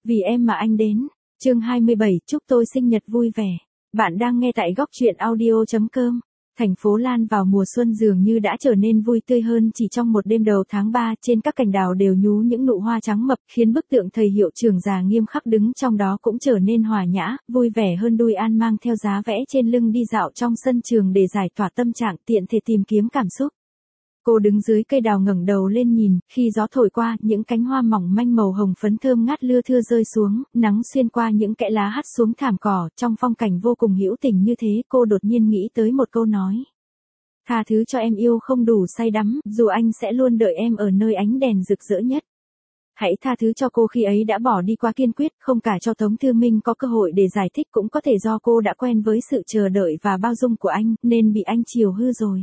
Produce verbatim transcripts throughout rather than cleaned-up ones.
Vì em mà anh đến. Chương hai mươi bảy, chúc tôi sinh nhật vui vẻ. Bạn đang nghe tại góc truyện audio chấm com. Thành phố Lan vào mùa xuân dường như đã trở nên vui tươi hơn chỉ trong một đêm đầu tháng ba, trên các cành đào đều nhú những nụ hoa trắng mập, khiến bức tượng thầy hiệu trưởng già nghiêm khắc đứng trong đó cũng trở nên hòa nhã, vui vẻ hơn. Đuôi An mang theo giá vẽ trên lưng đi dạo trong sân trường để giải tỏa tâm trạng, tiện thể tìm kiếm cảm xúc. Cô đứng dưới cây đào ngẩng đầu lên nhìn, khi gió thổi qua, những cánh hoa mỏng manh màu hồng phấn thơm ngát lưa thưa rơi xuống, nắng xuyên qua những kẽ lá hắt xuống thảm cỏ, trong phong cảnh vô cùng hữu tình như thế, cô đột nhiên nghĩ tới một câu nói. Tha thứ cho em yêu không đủ say đắm, dù anh sẽ luôn đợi em ở nơi ánh đèn rực rỡ nhất. Hãy tha thứ cho cô khi ấy đã bỏ đi quá kiên quyết, không cả cho Tống Thư Minh có cơ hội để giải thích, cũng có thể do cô đã quen với sự chờ đợi và bao dung của anh, nên bị anh chiều hư rồi.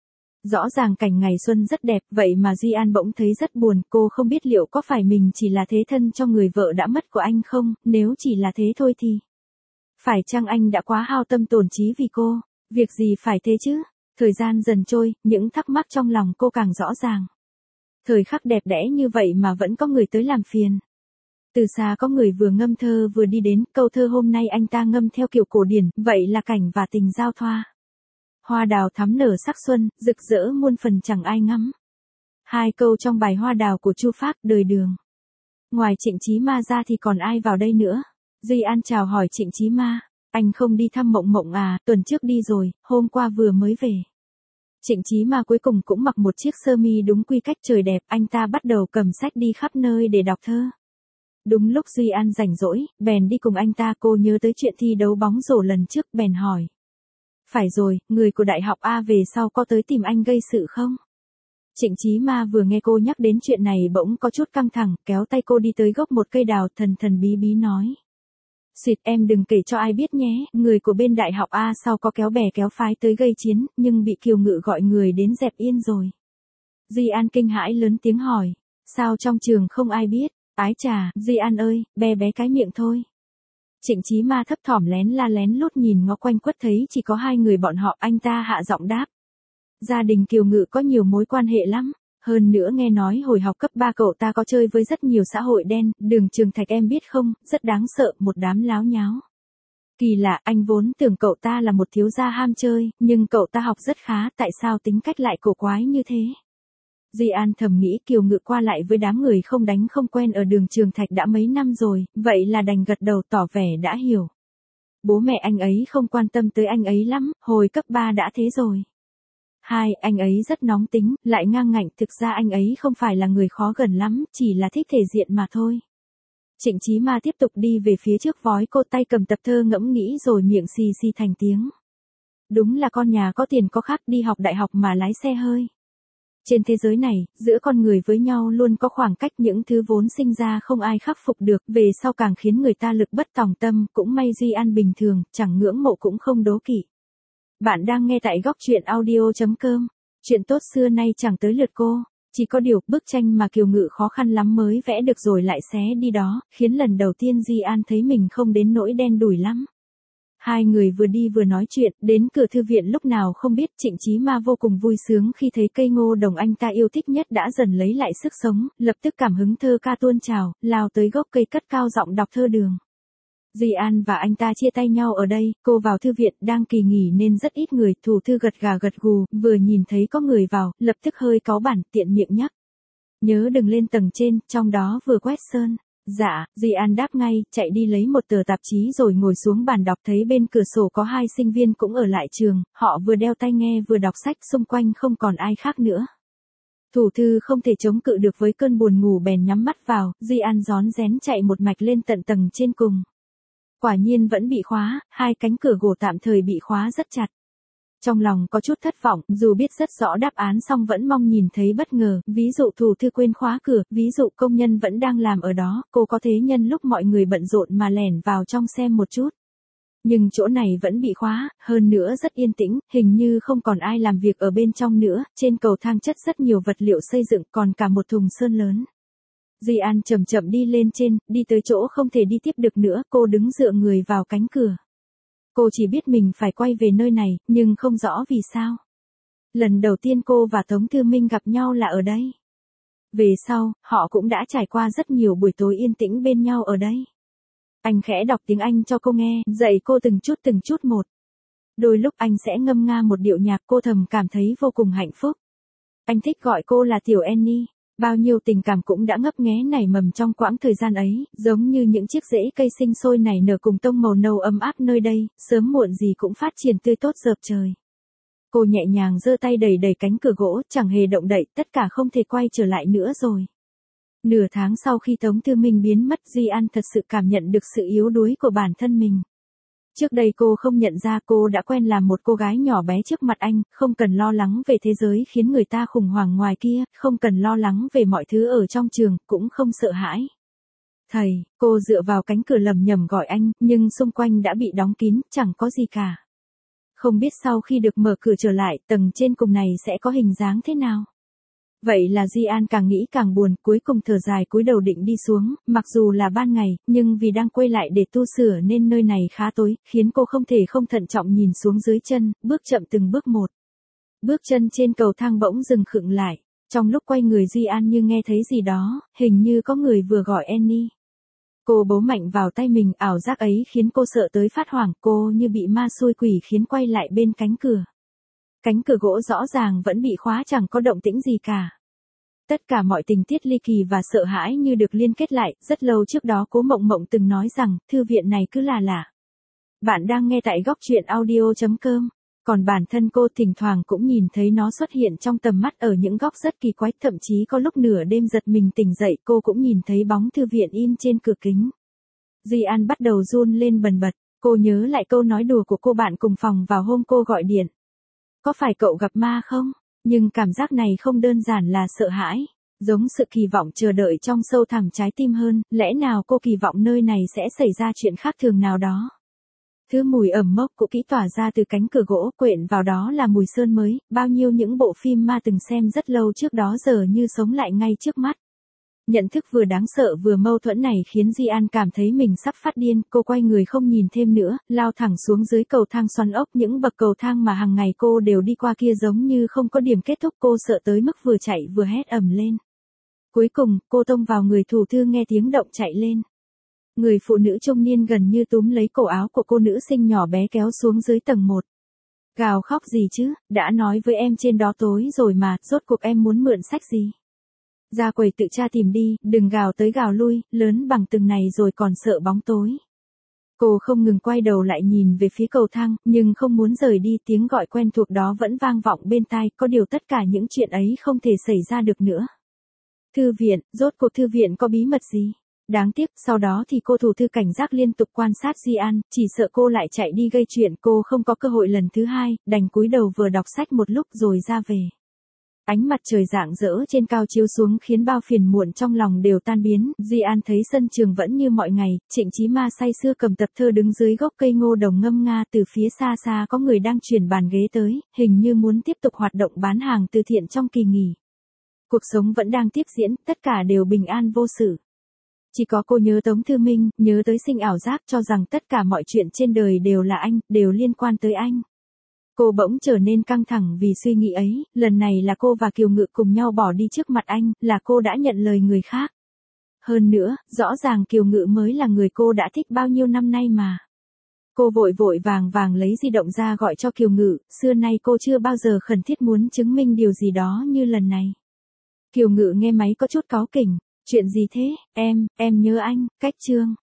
Rõ ràng cảnh ngày xuân rất đẹp, vậy mà Duy An bỗng thấy rất buồn, cô không biết liệu có phải mình chỉ là thế thân cho người vợ đã mất của anh không, nếu chỉ là thế thôi thì. Phải chăng anh đã quá hao tâm tổn trí vì cô, việc gì phải thế chứ? Thời gian dần trôi, những thắc mắc trong lòng cô càng rõ ràng. Thời khắc đẹp đẽ như vậy mà vẫn có người tới làm phiền. Từ xa có người vừa ngâm thơ vừa đi đến, câu thơ hôm nay anh ta ngâm theo kiểu cổ điển, vậy là cảnh và tình giao thoa. Hoa đào thắm nở sắc xuân, rực rỡ muôn phần chẳng ai ngắm. Hai câu trong bài Hoa đào của Chu Phác, đời Đường. Ngoài Trịnh Chí Ma ra thì còn ai vào đây nữa? Duy An chào hỏi Trịnh Chí Ma. Anh không đi thăm Mộng Mộng à, tuần trước đi rồi, hôm qua vừa mới về. Trịnh Chí Ma cuối cùng cũng mặc một chiếc sơ mi đúng quy cách trời đẹp, anh ta bắt đầu cầm sách đi khắp nơi để đọc thơ. Đúng lúc Duy An rảnh rỗi, bèn đi cùng anh ta, cô nhớ tới chuyện thi đấu bóng rổ lần trước, bèn hỏi. Phải rồi, người của Đại học A về sau có tới tìm anh gây sự không? Trịnh Chí Ma vừa nghe cô nhắc đến chuyện này bỗng có chút căng thẳng, kéo tay cô đi tới gốc một cây đào, thần thần bí bí nói. Xịt, em đừng kể cho ai biết nhé, người của bên Đại học A sau có kéo bè kéo phái tới gây chiến, nhưng bị Kiều Ngự gọi người đến dẹp yên rồi. Duy An kinh hãi lớn tiếng hỏi, sao trong trường không ai biết? Ái chà, Duy An ơi, bé bé cái miệng thôi. Trịnh Chí Ma thấp thỏm lén la lén lút nhìn ngó quanh quất thấy chỉ có hai người bọn họ, anh ta hạ giọng đáp. Gia đình Kiều Ngự có nhiều mối quan hệ lắm, hơn nữa nghe nói hồi học cấp ba cậu ta có chơi với rất nhiều xã hội đen, Đường Trường Thạch em biết không, rất đáng sợ, một đám láo nháo. Kỳ lạ, anh vốn tưởng cậu ta là một thiếu gia ham chơi, nhưng cậu ta học rất khá, tại sao tính cách lại cổ quái như thế? Duy An thầm nghĩ Kiều Ngự qua lại với đám người không đánh không quen ở Đường Trường Thạch đã mấy năm rồi, vậy là đành gật đầu tỏ vẻ đã hiểu. Bố mẹ anh ấy không quan tâm tới anh ấy lắm, hồi cấp ba đã thế rồi. Hai, anh ấy rất nóng tính, lại ngang ngạnh, thực ra anh ấy không phải là người khó gần lắm, chỉ là thích thể diện mà thôi. Trịnh Chí Ma tiếp tục đi về phía trước vói cô, tay cầm tập thơ ngẫm nghĩ rồi miệng xì xì thành tiếng. Đúng là con nhà có tiền có khác, đi học đại học mà lái xe hơi. Trên thế giới này, giữa con người với nhau luôn có khoảng cách, những thứ vốn sinh ra không ai khắc phục được, về sau càng khiến người ta lực bất tòng tâm, cũng may Duy An bình thường, chẳng ngưỡng mộ cũng không đố kỵ. Bạn đang nghe tại góc truyện audio chấm com. Chuyện tốt xưa nay chẳng tới lượt cô, chỉ có điều, bức tranh mà Kiều Ngự khó khăn lắm mới vẽ được rồi lại xé đi đó, khiến lần đầu tiên Duy An thấy mình không đến nỗi đen đủi lắm. Hai người vừa đi vừa nói chuyện, đến cửa thư viện lúc nào không biết. Trịnh Chí Ma vô cùng vui sướng khi thấy cây ngô đồng anh ta yêu thích nhất đã dần lấy lại sức sống, lập tức cảm hứng thơ ca tuôn trào, lao tới gốc cây cất cao giọng đọc thơ Đường. Duy An và anh ta chia tay nhau ở đây, cô vào thư viện, đang kỳ nghỉ nên rất ít người, thủ thư gật gà gật gù, vừa nhìn thấy có người vào, lập tức hơi cáu bản, tiện miệng nhắc. Nhớ đừng lên tầng trên, trong đó vừa quét sơn. Dạ, Duy An đáp ngay, chạy đi lấy một tờ tạp chí rồi ngồi xuống bàn đọc, thấy bên cửa sổ có hai sinh viên cũng ở lại trường, họ vừa đeo tai nghe vừa đọc sách, xung quanh không còn ai khác nữa. Thủ thư không thể chống cự được với cơn buồn ngủ bèn nhắm mắt vào, Duy An rón rén chạy một mạch lên tận tầng trên cùng. Quả nhiên vẫn bị khóa, hai cánh cửa gỗ tạm thời bị khóa rất chặt. Trong lòng có chút thất vọng, dù biết rất rõ đáp án song vẫn mong nhìn thấy bất ngờ, ví dụ thủ thư quên khóa cửa, ví dụ công nhân vẫn đang làm ở đó, cô có thế nhân lúc mọi người bận rộn mà lẻn vào trong xem một chút. Nhưng chỗ này vẫn bị khóa, hơn nữa rất yên tĩnh, hình như không còn ai làm việc ở bên trong nữa, trên cầu thang chất rất nhiều vật liệu xây dựng, còn cả một thùng sơn lớn. Duy An chậm chậm đi lên trên, đi tới chỗ không thể đi tiếp được nữa, cô đứng dựa người vào cánh cửa. Cô chỉ biết mình phải quay về nơi này, nhưng không rõ vì sao. Lần đầu tiên cô và Tống Thư Minh gặp nhau là ở đây. Về sau, họ cũng đã trải qua rất nhiều buổi tối yên tĩnh bên nhau ở đây. Anh khẽ đọc tiếng Anh cho cô nghe, dạy cô từng chút từng chút một. Đôi lúc anh sẽ ngâm nga một điệu nhạc, cô thầm cảm thấy vô cùng hạnh phúc. Anh thích gọi cô là Tiểu Annie. Bao nhiêu tình cảm cũng đã ngấp nghé nảy mầm trong quãng thời gian ấy, giống như những chiếc rễ cây sinh sôi nảy nở cùng tông màu nâu ấm áp nơi đây, sớm muộn gì cũng phát triển tươi tốt dợp trời. Cô nhẹ nhàng giơ tay đẩy đẩy cánh cửa gỗ, chẳng hề động đậy, tất cả không thể quay trở lại nữa rồi. Nửa tháng sau khi Tống Thư Minh biến mất, Duy An thật sự cảm nhận được sự yếu đuối của bản thân mình. Trước đây cô không nhận ra cô đã quen làm một cô gái nhỏ bé trước mặt anh, không cần lo lắng về thế giới khiến người ta khủng hoảng ngoài kia, không cần lo lắng về mọi thứ ở trong trường, cũng không sợ hãi. Thầy, cô dựa vào cánh cửa lầm nhầm gọi anh, nhưng xung quanh đã bị đóng kín, chẳng có gì cả. Không biết sau khi được mở cửa trở lại, tầng trên cùng này sẽ có hình dáng thế nào. Vậy là Di An càng nghĩ càng buồn, cuối cùng thở dài cúi đầu định đi xuống, mặc dù là ban ngày, nhưng vì đang quay lại để tu sửa nên nơi này khá tối, khiến cô không thể không thận trọng nhìn xuống dưới chân, bước chậm từng bước một. Bước chân trên cầu thang bỗng dừng khựng lại, trong lúc quay người Di An như nghe thấy gì đó, hình như có người vừa gọi Annie. Cô bấu mạnh vào tay mình, ảo giác ấy khiến cô sợ tới phát hoảng, cô như bị ma xui quỷ khiến quay lại bên cánh cửa. Cánh cửa gỗ rõ ràng vẫn bị khóa, chẳng có động tĩnh gì cả. Tất cả mọi tình tiết ly kỳ và sợ hãi như được liên kết lại, rất lâu trước đó Cố Mộng Mộng từng nói rằng, thư viện này cứ là lạ. Bạn đang nghe tại góc truyện audio chấm com, còn bản thân cô thỉnh thoảng cũng nhìn thấy nó xuất hiện trong tầm mắt ở những góc rất kỳ quái, thậm chí có lúc nửa đêm giật mình tỉnh dậy cô cũng nhìn thấy bóng thư viện in trên cửa kính. Duy An bắt đầu run lên bần bật, cô nhớ lại câu nói đùa của cô bạn cùng phòng vào hôm cô gọi điện. Có phải cậu gặp ma không? Nhưng cảm giác này không đơn giản là sợ hãi, giống sự kỳ vọng chờ đợi trong sâu thẳm trái tim hơn, lẽ nào cô kỳ vọng nơi này sẽ xảy ra chuyện khác thường nào đó. Thứ mùi ẩm mốc cũ kỹ tỏa ra từ cánh cửa gỗ, quyện vào đó là mùi sơn mới, bao nhiêu những bộ phim ma từng xem rất lâu trước đó giờ như sống lại ngay trước mắt. Nhận thức vừa đáng sợ vừa mâu thuẫn này khiến Di An cảm thấy mình sắp phát điên, cô quay người không nhìn thêm nữa, lao thẳng xuống dưới cầu thang xoắn ốc, những bậc cầu thang mà hàng ngày cô đều đi qua kia giống như không có điểm kết thúc, cô sợ tới mức vừa chạy vừa hét ầm lên. Cuối cùng, cô tông vào người thủ thư nghe tiếng động chạy lên. Người phụ nữ trung niên gần như túm lấy cổ áo của cô nữ sinh nhỏ bé kéo xuống dưới tầng một. Gào khóc gì chứ, đã nói với em trên đó tối rồi mà, rốt cuộc em muốn mượn sách gì? Ra quầy tự tra tìm đi, đừng gào tới gào lui, lớn bằng từng này rồi còn sợ bóng tối. Cô không ngừng quay đầu lại nhìn về phía cầu thang, nhưng không muốn rời đi, tiếng gọi quen thuộc đó vẫn vang vọng bên tai, có điều tất cả những chuyện ấy không thể xảy ra được nữa. Thư viện, rốt cuộc thư viện có bí mật gì? Đáng tiếc, sau đó thì cô thủ thư cảnh giác liên tục quan sát Di An, chỉ sợ cô lại chạy đi gây chuyện, cô không có cơ hội lần thứ hai, đành cúi đầu vừa đọc sách một lúc rồi ra về. Ánh mặt trời rạng rỡ trên cao chiếu xuống khiến bao phiền muộn trong lòng đều tan biến, Di An thấy sân trường vẫn như mọi ngày, Trịnh Chí Ma say sưa cầm tập thơ đứng dưới gốc cây ngô đồng ngâm nga, từ phía xa xa có người đang chuyển bàn ghế tới, hình như muốn tiếp tục hoạt động bán hàng từ thiện trong kỳ nghỉ. Cuộc sống vẫn đang tiếp diễn, tất cả đều bình an vô sự. Chỉ có cô nhớ Tống Thư Minh, nhớ tới sinh ảo giác cho rằng tất cả mọi chuyện trên đời đều là anh, đều liên quan tới anh. Cô bỗng trở nên căng thẳng vì suy nghĩ ấy, lần này là cô và Kiều Ngự cùng nhau bỏ đi trước mặt anh, là cô đã nhận lời người khác. Hơn nữa, rõ ràng Kiều Ngự mới là người cô đã thích bao nhiêu năm nay mà. Cô vội vội vàng vàng lấy di động ra gọi cho Kiều Ngự, xưa nay cô chưa bao giờ khẩn thiết muốn chứng minh điều gì đó như lần này. Kiều Ngự nghe máy có chút cáu kỉnh, chuyện gì thế, em, em nhớ anh, cách chương.